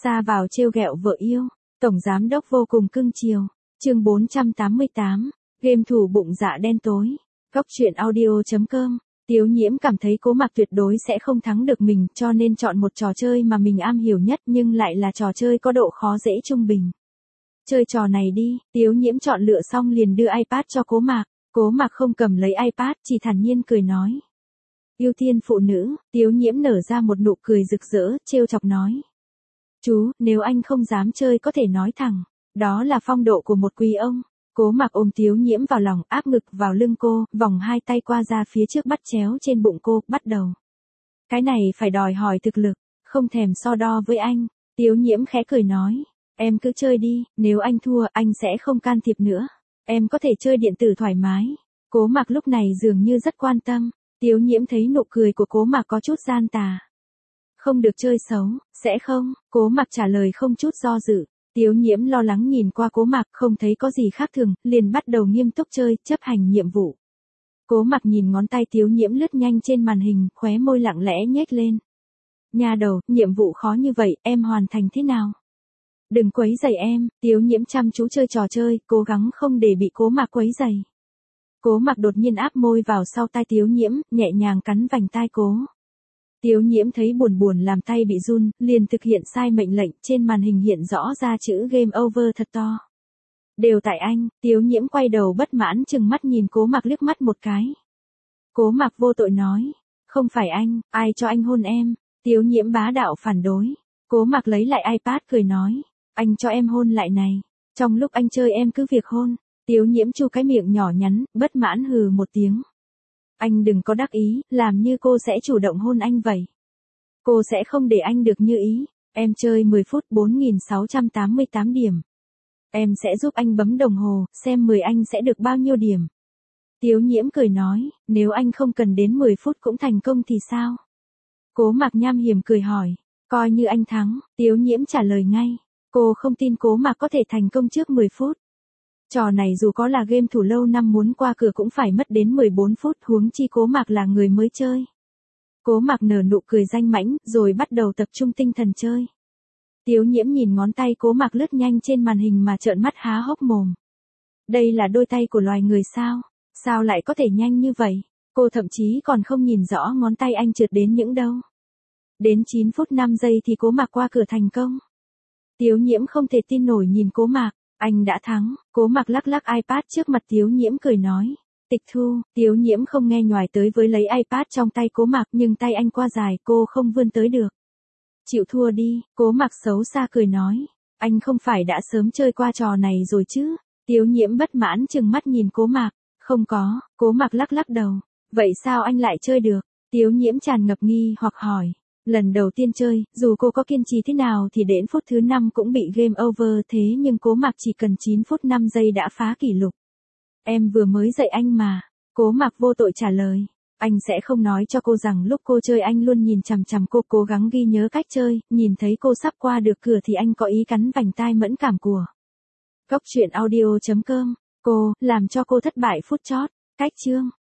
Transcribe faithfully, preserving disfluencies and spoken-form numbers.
Ra vào trêu ghẹo vợ yêu, tổng giám đốc vô cùng cưng chiều. Chương bốn trăm tám mươi tám, game thủ bụng dạ đen tối. Góc truyện audio chấm com. Tiếu Nhiễm cảm thấy Cố Mặc tuyệt đối sẽ không thắng được mình, cho nên chọn một trò chơi mà mình am hiểu nhất nhưng lại là trò chơi có độ khó dễ trung bình. Chơi trò này đi, Tiếu Nhiễm chọn lựa xong liền đưa iPad cho Cố Mặc. Cố Mặc không cầm lấy iPad, chỉ thản nhiên cười nói. Ưu tiên phụ nữ. Tiếu Nhiễm nở ra một nụ cười rực rỡ, trêu chọc nói. Chú, nếu anh không dám chơi có thể nói thẳng, đó là phong độ của một quý ông. Cố Mặc ôm Tiếu Nhiễm vào lòng, áp ngực vào lưng cô, vòng hai tay qua ra phía trước bắt chéo trên bụng cô, bắt đầu. Cái này phải đòi hỏi thực lực, không thèm so đo với anh. Tiếu Nhiễm khẽ cười nói, em cứ chơi đi, nếu anh thua anh sẽ không can thiệp nữa. Em có thể chơi điện tử thoải mái. Cố Mặc lúc này dường như rất quan tâm. Tiếu Nhiễm thấy nụ cười của Cố Mặc có chút gian tà. Không được chơi xấu, sẽ không? Cố Mặc trả lời không chút do dự. Tiếu Nhiễm lo lắng nhìn qua Cố Mặc, không thấy có gì khác thường, liền bắt đầu nghiêm túc chơi, chấp hành nhiệm vụ. Cố Mặc nhìn ngón tay Tiếu Nhiễm lướt nhanh trên màn hình, khóe môi lặng lẽ nhếch lên. Nha đầu, nhiệm vụ khó như vậy, em hoàn thành thế nào? Đừng quấy rầy em. Tiếu Nhiễm chăm chú chơi trò chơi, cố gắng không để bị Cố Mặc quấy rầy. Cố Mặc đột nhiên áp môi vào sau tai Tiếu Nhiễm, nhẹ nhàng cắn vành tai cô. Tiếu Nhiễm thấy buồn buồn làm tay bị run, liền thực hiện sai mệnh lệnh, trên màn hình hiện rõ ra chữ game over thật to. Đều tại anh. Tiếu Nhiễm quay đầu bất mãn chừng mắt nhìn Cố Mặc liếc mắt một cái. Cố Mặc vô tội nói, không phải anh, ai cho anh hôn em? Tiếu Nhiễm bá đạo phản đối. Cố Mặc lấy lại iPad cười nói, anh cho em hôn lại này. Trong lúc anh chơi em cứ việc hôn. Tiếu Nhiễm chu cái miệng nhỏ nhắn, bất mãn hừ một tiếng. Anh đừng có đắc ý, làm như cô sẽ chủ động hôn anh vậy. Cô sẽ không để anh được như ý. Em chơi mười phút bốn nghìn sáu trăm tám mươi tám điểm. Em sẽ giúp anh bấm đồng hồ, xem mười anh sẽ được bao nhiêu điểm. Tiếu Nhiễm cười nói, nếu anh không cần đến mười phút cũng thành công thì sao? Cố Mặc nham hiểm cười hỏi, coi như anh thắng. Tiếu Nhiễm trả lời ngay, cô không tin Cố Mặc có thể thành công trước mười phút. Trò này dù có là game thủ lâu năm muốn qua cửa cũng phải mất đến mười bốn phút, huống chi Cố Mặc là người mới chơi. Cố Mặc nở nụ cười danh mãnh, rồi bắt đầu tập trung tinh thần chơi. Tiếu Nhiễm nhìn ngón tay Cố Mặc lướt nhanh trên màn hình mà trợn mắt há hốc mồm. Đây là đôi tay của loài người sao? Sao lại có thể nhanh như vậy? Cô thậm chí còn không nhìn rõ ngón tay anh trượt đến những đâu. Đến chín phút năm giây thì Cố Mặc qua cửa thành công. Tiếu Nhiễm không thể tin nổi nhìn Cố Mặc. Anh đã thắng. Cố Mặc lắc lắc iPad trước mặt Tiếu Nhiễm cười nói. Tịch thu. Tiếu Nhiễm không nghe nhoài tới với lấy iPad trong tay Cố Mặc, nhưng tay anh qua dài, cô không vươn tới được. Chịu thua đi. Cố Mặc xấu xa cười nói. Anh không phải đã sớm chơi qua trò này rồi chứ? Tiếu Nhiễm bất mãn chừng mắt nhìn Cố Mặc. Không có. Cố Mặc lắc lắc đầu. Vậy sao anh lại chơi được? Tiếu Nhiễm tràn ngập nghi hoặc hỏi. Lần đầu tiên chơi, dù cô có kiên trì thế nào thì đến phút thứ năm cũng bị game over, thế nhưng Cố Mặc chỉ cần chín phút năm giây đã phá kỷ lục. Em vừa mới dạy anh mà. Cố Mặc vô tội trả lời. Anh sẽ không nói cho cô rằng lúc cô chơi anh luôn nhìn chằm chằm cô, cố gắng ghi nhớ cách chơi, nhìn thấy cô sắp qua được cửa thì anh có ý cắn vành tai mẫn cảm của. Góc truyện audio chấm com. Cô, làm cho cô thất bại phút chót. Cách chương.